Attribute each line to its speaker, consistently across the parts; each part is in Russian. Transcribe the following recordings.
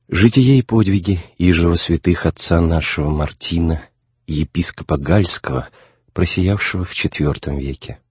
Speaker 1: Житие и подвиги ижего святых отца нашего Мартина, епископа Гальского, просиявшего в IV веке.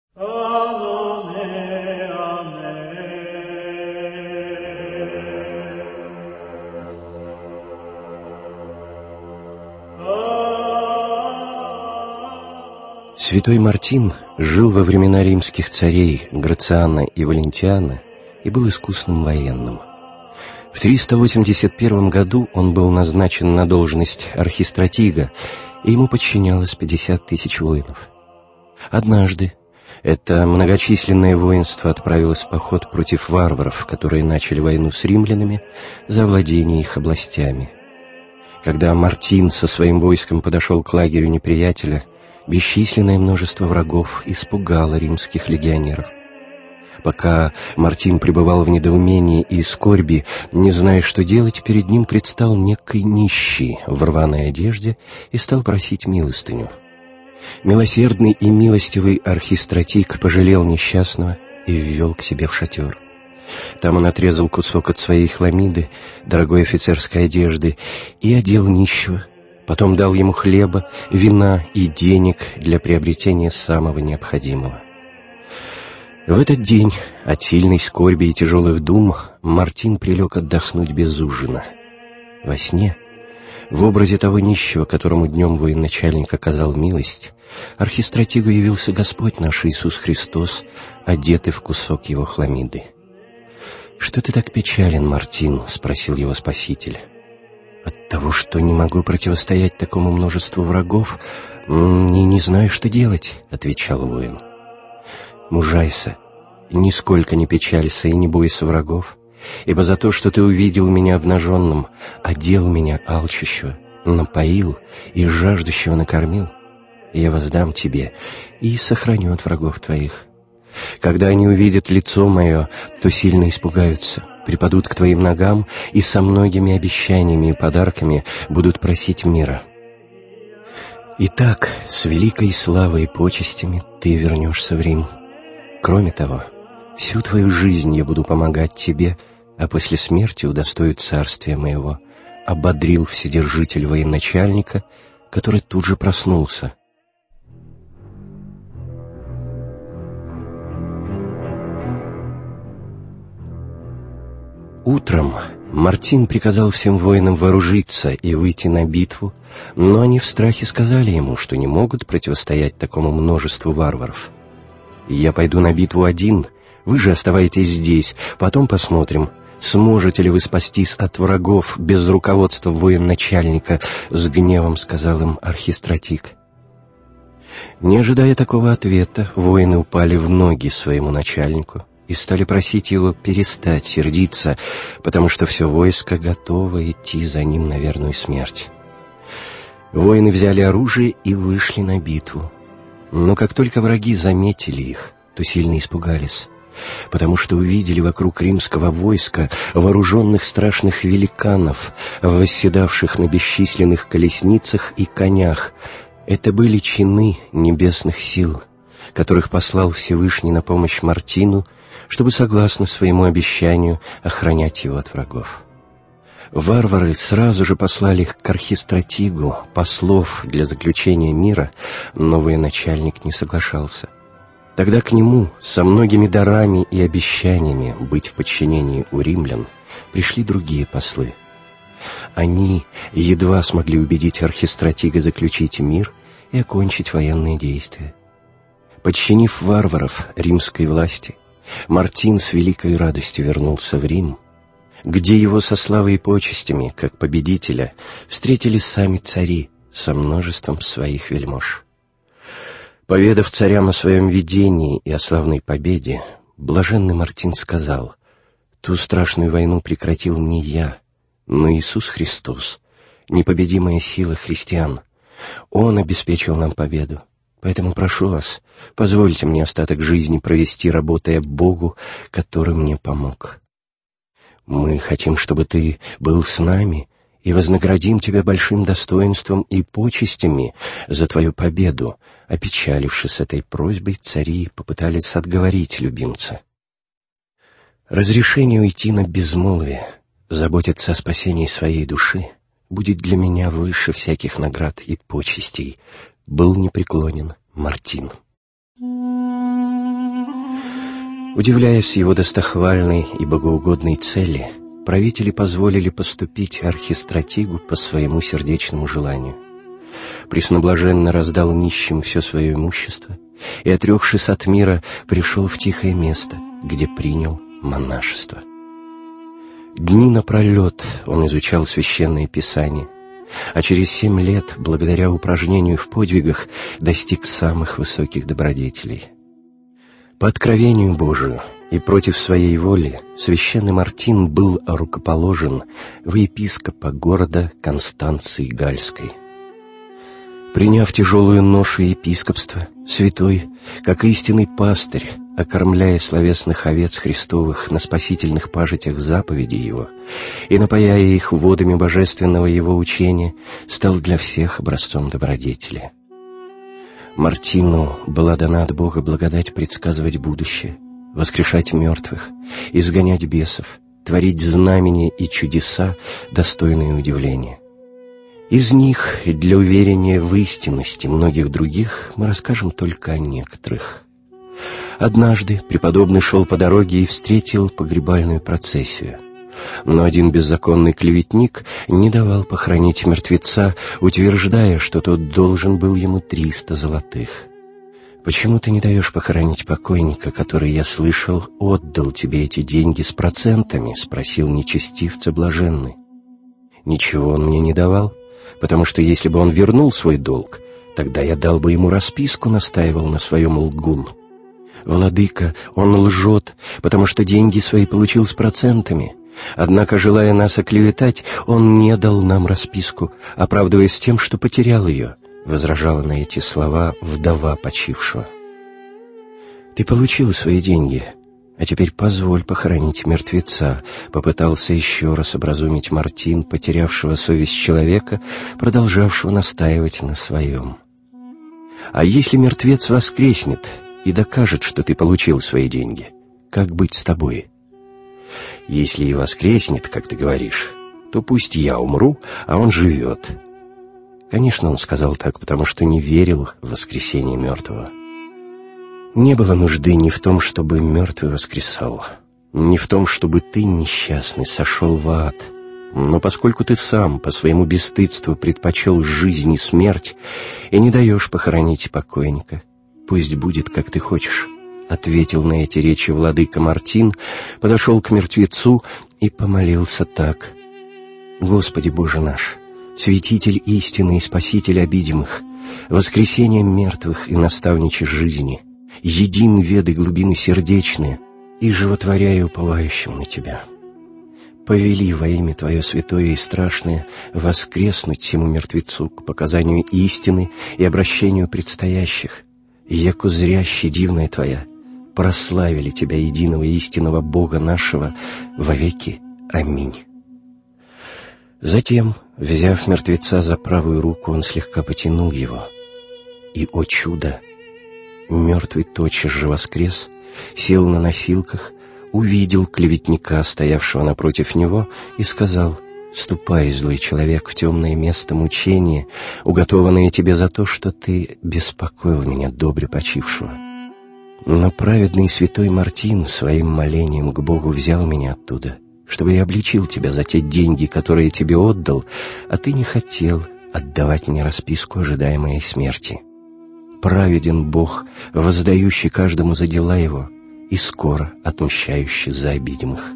Speaker 1: Святой Мартин жил во времена римских царей Грациана и Валентиана и был искусным военным. В 381 году он был назначен на должность архистратига, и ему подчинялось 50 000 воинов. Однажды это многочисленное воинство отправилось в поход против варваров, которые начали войну с римлянами за владение их областями. Когда Мартин со своим войском подошел к лагерю неприятеля, бесчисленное множество врагов испугало римских легионеров. Пока Мартин пребывал в недоумении и скорби, не зная, что делать, перед ним предстал некий нищий в рваной одежде и стал просить милостыню. Милосердный и милостивый архистратиг пожалел несчастного и ввел к себе в шатер. Там он отрезал кусок от своей хламиды, дорогой офицерской одежды, и одел нищего. Потом дал ему хлеба, вина и денег для приобретения самого необходимого. В этот день от сильной скорби и тяжелых дум Мартин прилег отдохнуть без ужина. Во сне, в образе того нищего, которому днем военачальник оказал милость, архистратигу явился Господь наш Иисус Христос, одетый в кусок его хламиды. «Что ты так печален, Мартин?» — спросил его Спаситель. «От того, что не могу противостоять такому множеству врагов, не знаю, что делать», — отвечал воин. «Мужайся, нисколько не печалься и не бойся врагов, ибо за то, что ты увидел меня обнаженным, одел меня алчущего, напоил и жаждущего накормил, я воздам тебе и сохраню от врагов твоих. Когда они увидят лицо мое, то сильно испугаются, припадут к твоим ногам и со многими обещаниями и подарками будут просить мира. Итак, с великой славой и почестями ты вернешься в Рим. Кроме того, всю твою жизнь я буду помогать тебе, а после смерти удостою царствия моего», — ободрил вседержитель военачальника, который тут же проснулся. Утром Мартин приказал всем воинам вооружиться и выйти на битву, но они в страхе сказали ему, что не могут противостоять такому множеству варваров. «Я пойду на битву один, вы же оставайтесь здесь, потом посмотрим, сможете ли вы спастись от врагов без руководства военачальника», — с гневом сказал им архистратиг. Не ожидая такого ответа, воины упали в ноги своему начальнику и стали просить его перестать сердиться, потому что все войско готово идти за ним на верную смерть. Воины взяли оружие и вышли на битву. Но как только враги заметили их, то сильно испугались, потому что увидели вокруг римского войска вооруженных страшных великанов, восседавших на бесчисленных колесницах и конях. Это были чины небесных сил, которых послал Всевышний на помощь Мартину, чтобы, согласно своему обещанию, охранять его от врагов. Варвары сразу же послали к архистратигу послов для заключения мира, но военачальник не соглашался. Тогда к нему со многими дарами и обещаниями быть в подчинении у римлян пришли другие послы. Они едва смогли убедить архистратига заключить мир и окончить военные действия. Подчинив варваров римской власти, Мартин с великой радостью вернулся в Рим, где его со славой и почестями, как победителя, встретили сами цари со множеством своих вельмож. Поведав царям о своем видении и о славной победе, блаженный Мартин сказал: «Ту страшную войну прекратил не я, но Иисус Христос, непобедимая сила христиан. Он обеспечил нам победу. Поэтому прошу вас, позвольте мне остаток жизни провести, работая Богу, который мне помог. Мы хотим, чтобы ты был с нами, и вознаградим тебя большим достоинством и почестями за твою победу». Опечалившись этой просьбой, цари попытались отговорить любимца. Разрешение уйти на безмолвие заботиться о спасении своей души будет для меня выше всяких наград и почестей, был непреклонен Мартин. Удивляясь его достохвальной и богоугодной цели, правители позволили поступить архистратигу по своему сердечному желанию. Пресноблаженно раздал нищим все свое имущество и, отрекшись от мира, пришел в тихое место, где принял монашество. Дни напролет он изучал священное писание, а через 7 лет, благодаря упражнению в подвигах, достиг самых высоких добродетелей. По откровению Божию и против своей воли священный Мартин был рукоположен в епископа города Констанции Гальской. Приняв тяжелую ношу епископства, святой, как истинный пастырь, окормляя словесных овец Христовых на спасительных пажитях заповедей Его и напояя их водами божественного Его учения, стал для всех образцом добродетели. Мартину была дана от Бога благодать предсказывать будущее, воскрешать мертвых, изгонять бесов, творить знамения и чудеса, достойные удивления. Из них, для уверения в истинности многих других, мы расскажем только о некоторых. Однажды преподобный шел по дороге и встретил погребальную процессию. Но один беззаконный клеветник не давал похоронить мертвеца, утверждая, что тот должен был ему 300 золотых. «Почему ты не даешь похоронить покойника, который, я слышал, отдал тебе эти деньги с процентами?» — спросил нечестивца блаженный. «Ничего он мне не давал, потому что если бы он вернул свой долг, тогда я дал бы ему расписку», — настаивал на своем лгун. «Владыка, он лжет, потому что деньги свои получил с процентами. Однако, желая нас оклеветать, он не дал нам расписку, оправдываясь тем, что потерял ее», — возражала на эти слова вдова почившего. «Ты получил свои деньги, а теперь позволь похоронить мертвеца», — попытался еще раз образумить Мартин, потерявшего совесть человека, продолжавшего настаивать на своем. «А если мертвец воскреснет и докажет, что ты получил свои деньги, как быть с тобой?» «Если и воскреснет, как ты говоришь, то пусть я умру, а он живет». Конечно, он сказал так, потому что не верил в воскресение мертвого. Не было нужды ни в том, чтобы мертвый воскресал, ни в том, чтобы ты, несчастный, сошел в ад. Но поскольку ты сам по своему бесстыдству предпочел жизнь и смерть и не даешь похоронить покойника, пусть будет, как ты хочешь, — ответил на эти речи владыка Мартин, подошел к мертвецу и помолился так: «Господи Боже наш, святитель истины и спаситель обидимых, воскресение мертвых и наставниче жизни, един веды глубины сердечные и животворяя уповающим на Тебя. Повели во имя Твое святое и страшное воскреснуть сему мертвецу к показанию истины и обращению предстоящих, и яко зряще дивная Твоя, прославили Тебя, единого истинного Бога нашего, вовеки. Аминь». Затем, взяв мертвеца за правую руку, он слегка потянул его, и, о чудо, мертвый тотчас же воскрес, сел на носилках, увидел клеветника, стоявшего напротив него, и сказал: «Ступай, злой человек, в темное место мучения, уготованное тебе за то, что ты беспокоил меня, добре почившего». Но праведный и святой Мартин своим молением к Богу взял меня оттуда, чтобы я обличил тебя за те деньги, которые тебе отдал, а ты не хотел отдавать мне расписку, ожидая моей смерти. Праведен Бог, воздающий каждому за дела его, и скоро отмщающий за обидимых».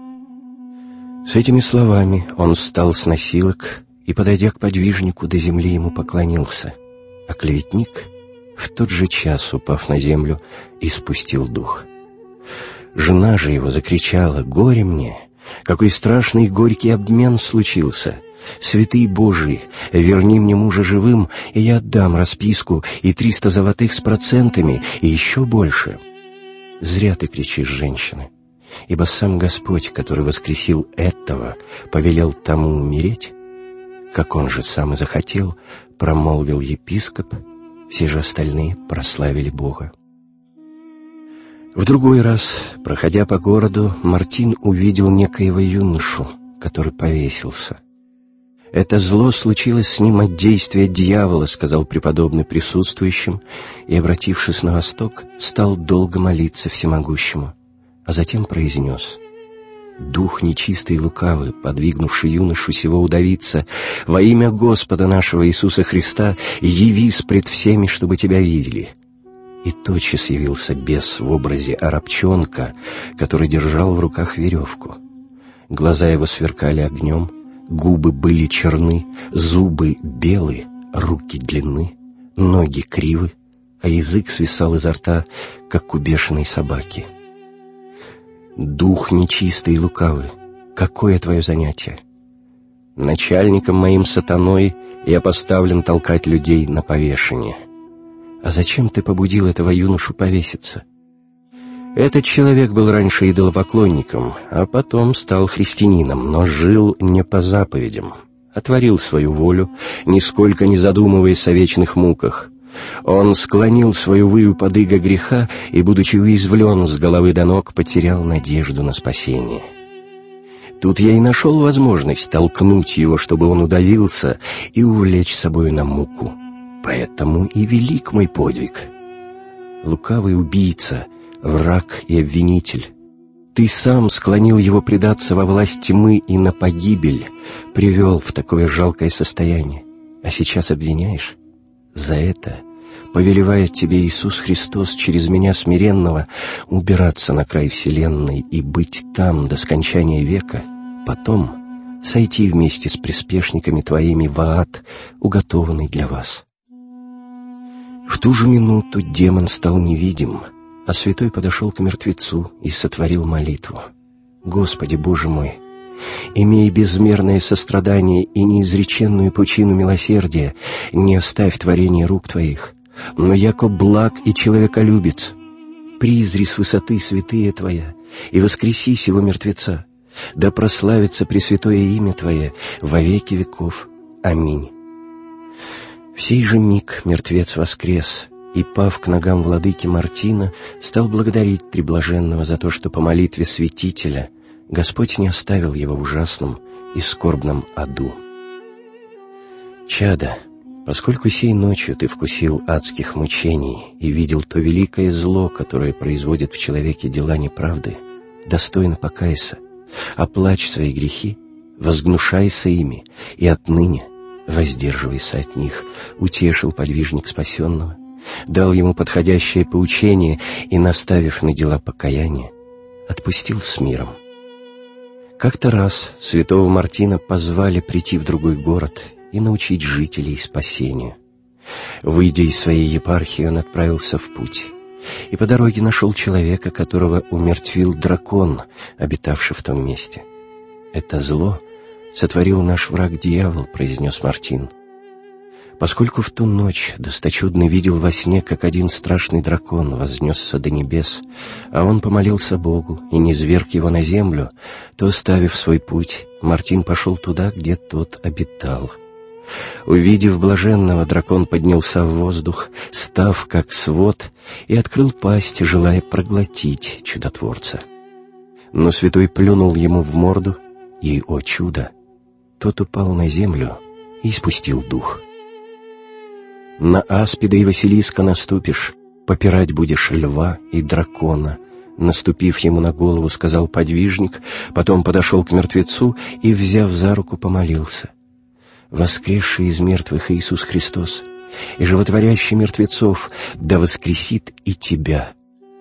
Speaker 1: С этими словами он встал с носилок и, подойдя к подвижнику, до земли ему поклонился, а клеветник, в тот же час, упав на землю, испустил дух. Жена же его закричала: «Горе мне! Какой страшный и горький обмен случился! Святый Божий, верни мне мужа живым, и я отдам расписку и 300 золотых с процентами, и еще больше». «Зря ты кричишь, женщина, ибо сам Господь, который воскресил этого, повелел тому умереть, как он же сам и захотел», — промолвил епископ. Все же остальные прославили Бога. В другой раз, проходя по городу, Мартин увидел некоего юношу, который повесился. «Это зло случилось с ним от действия дьявола», — сказал преподобный присутствующим, и, обратившись на восток, стал долго молиться всемогущему, а затем произнес: «Дух нечистый и лукавый, подвигнувший юношу сего удавиться, во имя Господа нашего Иисуса Христа, явись пред всеми, чтобы тебя видели». И тотчас явился бес в образе арабчонка, который держал в руках веревку. Глаза его сверкали огнем, губы были черны, зубы белы, руки длинны, ноги кривы, а язык свисал изо рта, как у бешеной собаки. «Дух нечистый и лукавый, какое твое занятие? Начальником моим сатаной я поставлен толкать людей на повешение. А зачем ты побудил этого юношу повеситься? Этот человек был раньше идолопоклонником, а потом стал христианином, но жил не по заповедям, отворил свою волю, нисколько не задумываясь о вечных муках. Он склонил свою выю под иго греха и, будучи уязвлен с головы до ног, потерял надежду на спасение. Тут я и нашел возможность толкнуть его, чтобы он удавился, и увлечь собою на муку. Поэтому и велик мой подвиг. Лукавый убийца, враг и обвинитель, ты сам склонил его предаться во власть тьмы и на погибель, привел в такое жалкое состояние, а сейчас обвиняешь? За это повелевает тебе Иисус Христос через меня смиренного убираться на край вселенной и быть там до скончания века, потом сойти вместе с приспешниками твоими в ад, уготованный для вас». В ту же минуту демон стал невидим, а святой подошел к мертвецу и сотворил молитву: «Господи, Боже мой, имей безмерное сострадание и неизреченную пучину милосердия, не оставь творение рук Твоих, но яко благ и человеколюбец, призри с высоты святые Твоя и воскреси сего мертвеца, да прославится пресвятое имя Твое во веки веков. Аминь». В сей же миг мертвец воскрес и, пав к ногам владыки Мартина, стал благодарить Преблаженного за то, что по молитве святителя Господь не оставил его в ужасном и скорбном аду. «Чадо, поскольку сей ночью ты вкусил адских мучений и видел то великое зло, которое производит в человеке дела неправды, достойно покайся, оплачь свои грехи, возгнушайся ими, и отныне воздерживайся от них», — утешил подвижник спасенного, дал ему подходящее поучение и, наставив на дела покаяния, отпустил с миром. Как-то раз святого Мартина позвали прийти в другой город и научить жителей спасению. Выйдя из своей епархии, он отправился в путь, и по дороге нашел человека, которого умертвил дракон, обитавший в том месте. «Это зло сотворил наш враг дьявол», — произнес Мартин. Поскольку в ту ночь досточудный видел во сне, как один страшный дракон вознесся до небес, а он помолился Богу и низвергг его на землю, то, оставив свой путь, Мартин пошел туда, где тот обитал. Увидев блаженного, дракон поднялся в воздух, став как свод, и открыл пасть, желая проглотить чудотворца. Но святой плюнул ему в морду, и, о чудо, тот упал на землю и испустил дух. «На аспида и Василиска наступишь, попирать будешь льва и дракона», — наступив ему на голову, сказал подвижник, потом подошел к мертвецу и, взяв за руку, помолился: «Воскресший из мертвых Иисус Христос и животворящий мертвецов, да воскресит и тебя».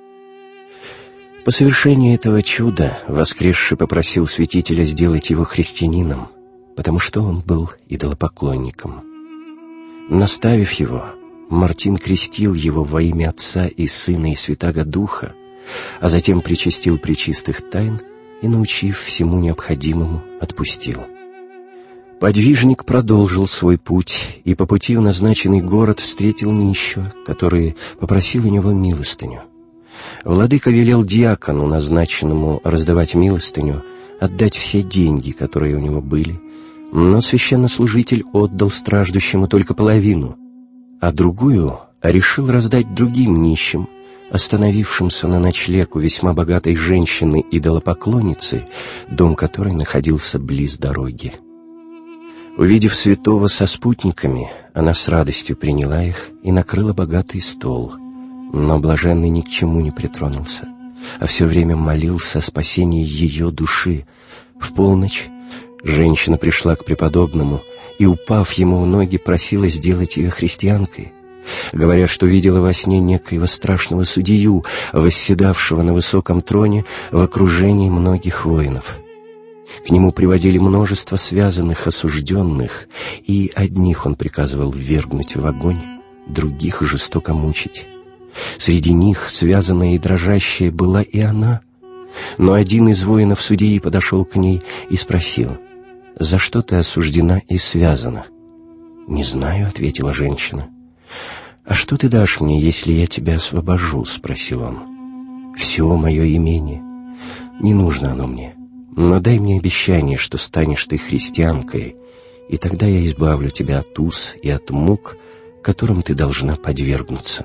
Speaker 1: По совершении этого чуда воскресший попросил святителя сделать его христианином, потому что он был идолопоклонником. Наставив его, Мартин крестил его во имя Отца и Сына и Святаго Духа, а затем причастил пречистых тайн и, научив всему необходимому, отпустил. Подвижник продолжил свой путь и по пути в назначенный город встретил нищего, который попросил у него милостыню. Владыка велел диакону, назначенному раздавать милостыню, отдать все деньги, которые у него были, но священнослужитель отдал страждущему только половину, а другую решил раздать другим нищим, остановившимся на ночлег у весьма богатой женщины-идолопоклонницы, дом которой находился близ дороги. Увидев святого со спутниками, она с радостью приняла их и накрыла богатый стол. Но блаженный ни к чему не притронулся, а все время молился о спасении ее души. В полночь женщина пришла к преподобному и, упав ему в ноги, просила сделать ее христианкой, говоря, что видела во сне некоего страшного судью, восседавшего на высоком троне в окружении многих воинов. К нему приводили множество связанных осужденных, и одних он приказывал ввергнуть в огонь, других жестоко мучить. Среди них, связанная и дрожащая, была и она. Но один из воинов судьи подошел к ней и спросил: «За что ты осуждена и связана?» «Не знаю», — ответила женщина. «А что ты дашь мне, если я тебя освобожу?» — спросил он. «Все мое имение. Не нужно оно мне, но дай мне обещание, что станешь ты христианкой, и тогда я избавлю тебя от уз и от мук, которым ты должна подвергнуться».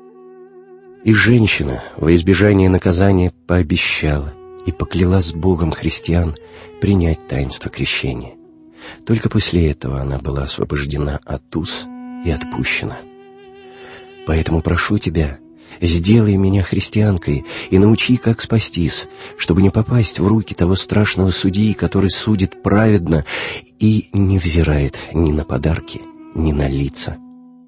Speaker 1: И женщина, во избежание наказания, пообещала и поклялась Богом христиан принять таинство крещения. Только после этого она была освобождена от уз и отпущена. «Поэтому прошу тебя, сделай меня христианкой и научи, как спастись, чтобы не попасть в руки того страшного судьи, который судит праведно и не взирает ни на подарки, ни на лица».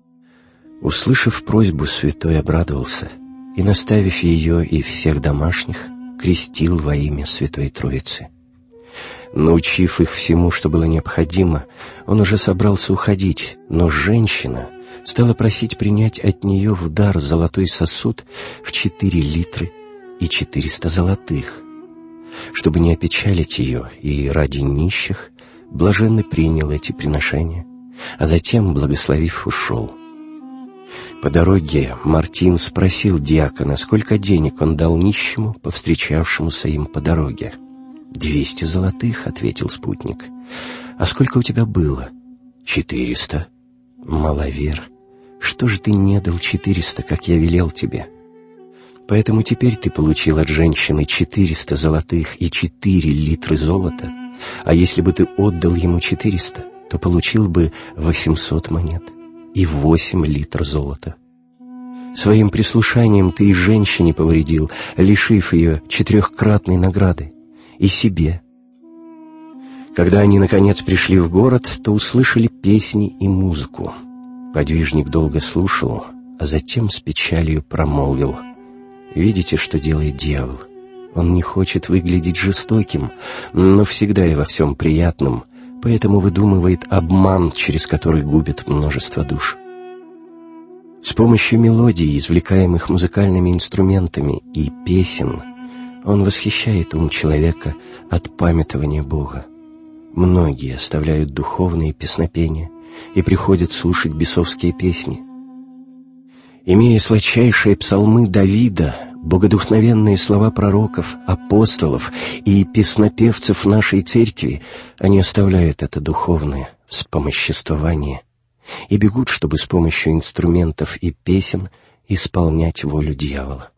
Speaker 1: Услышав просьбу, святой обрадовался и, наставив ее и всех домашних, крестил во имя Святой Троицы. Научив их всему, что было необходимо, он уже собрался уходить, но женщина стала просить принять от нее в дар золотой сосуд в 4 литра и 400 золотых. Чтобы не опечалить ее и ради нищих, блаженный принял эти приношения, а затем, благословив, ушел. По дороге Мартин спросил диакона, сколько денег он дал нищему, повстречавшемуся им по дороге. 200 золотых, — ответил спутник. — А сколько у тебя было? 400. Маловер. Что же ты не дал 400, как я велел тебе? Поэтому теперь ты получил от женщины 400 золотых и 4 литра золота, а если бы ты отдал ему 400, то получил бы 800 монет и 8 литров золота. Своим прислушанием ты и женщине повредил, лишив ее 4-кратной награды, и себе. Когда они, наконец, пришли в город, то услышали песни и музыку. Подвижник долго слушал, а затем с печалью промолвил: «Видите, что делает дьявол? Он не хочет выглядеть жестоким, но всегда и во всем приятным, поэтому выдумывает обман, через который губит множество душ». С помощью мелодий, извлекаемых музыкальными инструментами, и песен он восхищает ум человека от памятования Бога. Многие оставляют духовные песнопения и приходят слушать бесовские песни. Имея сладчайшие псалмы Давида, богодухновенные слова пророков, апостолов и песнопевцев нашей церкви, они оставляют это духовное вспомоществование и бегут, чтобы с помощью инструментов и песен исполнять волю дьявола.